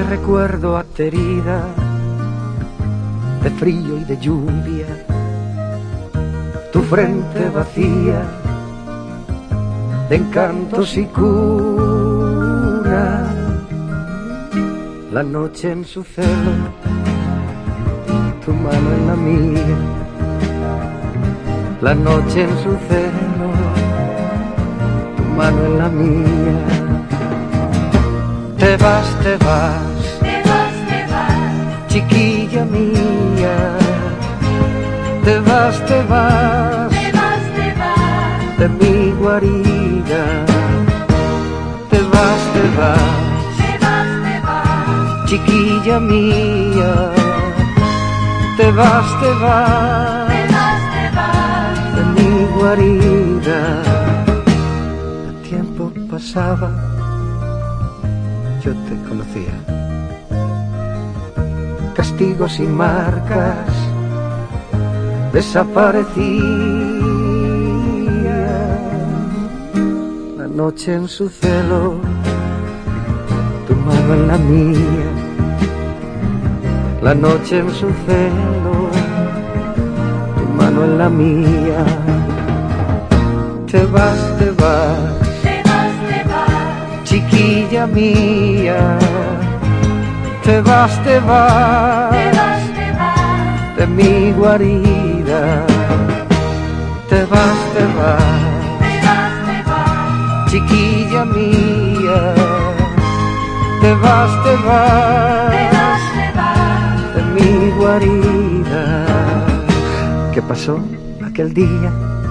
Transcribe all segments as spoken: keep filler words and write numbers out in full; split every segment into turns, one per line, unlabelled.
recuerdo aterida de frío y de lluvia, tu frente vacía de encantos y cura, la noche en su celo, tu mano en la mía, la noche en su celo, tu mano en la mía. Te vas, te vas,
te vas, te vas,
chiquilla mía, te vas, te vas,
te vas, te vas,
de mi guarida, te vas, te vas,
te vas, te vas,
chiquilla mía, te vas, te vas,
te vas, te vas,
de mi guarida. El tiempo pasaba, yo te conocía, castigos y marcas, desaparecía la noche en su celo, tu mano en la mía, la noche en su celo, tu mano en la mía. Te vas, te vas,
te vas, te vas,
chiquilla mía, te vas, te vas,
te vas, te vas,
de mi guarida, te vas, te vas,
te vas, te vas,
chiquilla mía, te vas, te
te
vas,
vas, te vas,
de mi guarida. ¿Qué pasó aquel día?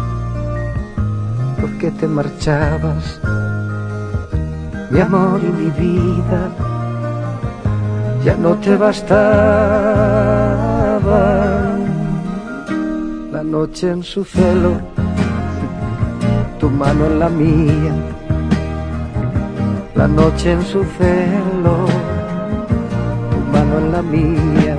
¿Por qué te marchabas? Mi amor y mi vida ya no te bastaban. La noche en su celo, tu mano en la mía, la noche en su celo, tu mano en la mía.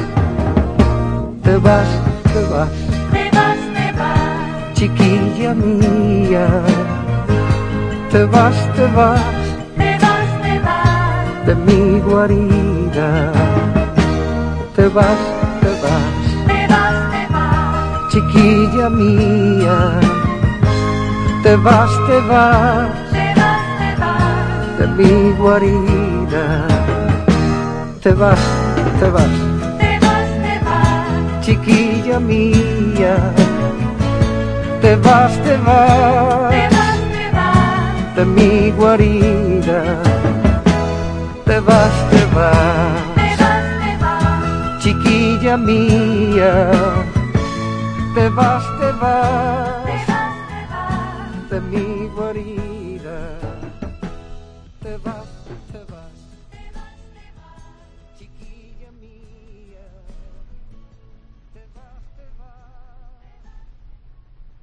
Te vas, te vas,
te vas, te vas,
chiquilla mía, te vas, te vas,
te vas, te vas,
de mi guarida, te vas, te vas,
te vas, te vas,
chiquilla mía, te vas, te vas,
te vas, te vas,
de mi guarida, te vas, te vas,
te vas, te vas,
chiquilla mía, te vas, te
te
vas,
vas, te vas,
de mi guarida, te vas, te vas,
te vas, te vas,
chiquilla mía, te vas, te vas,
te vas, te vas.
de mi guarida, te vas, te vas.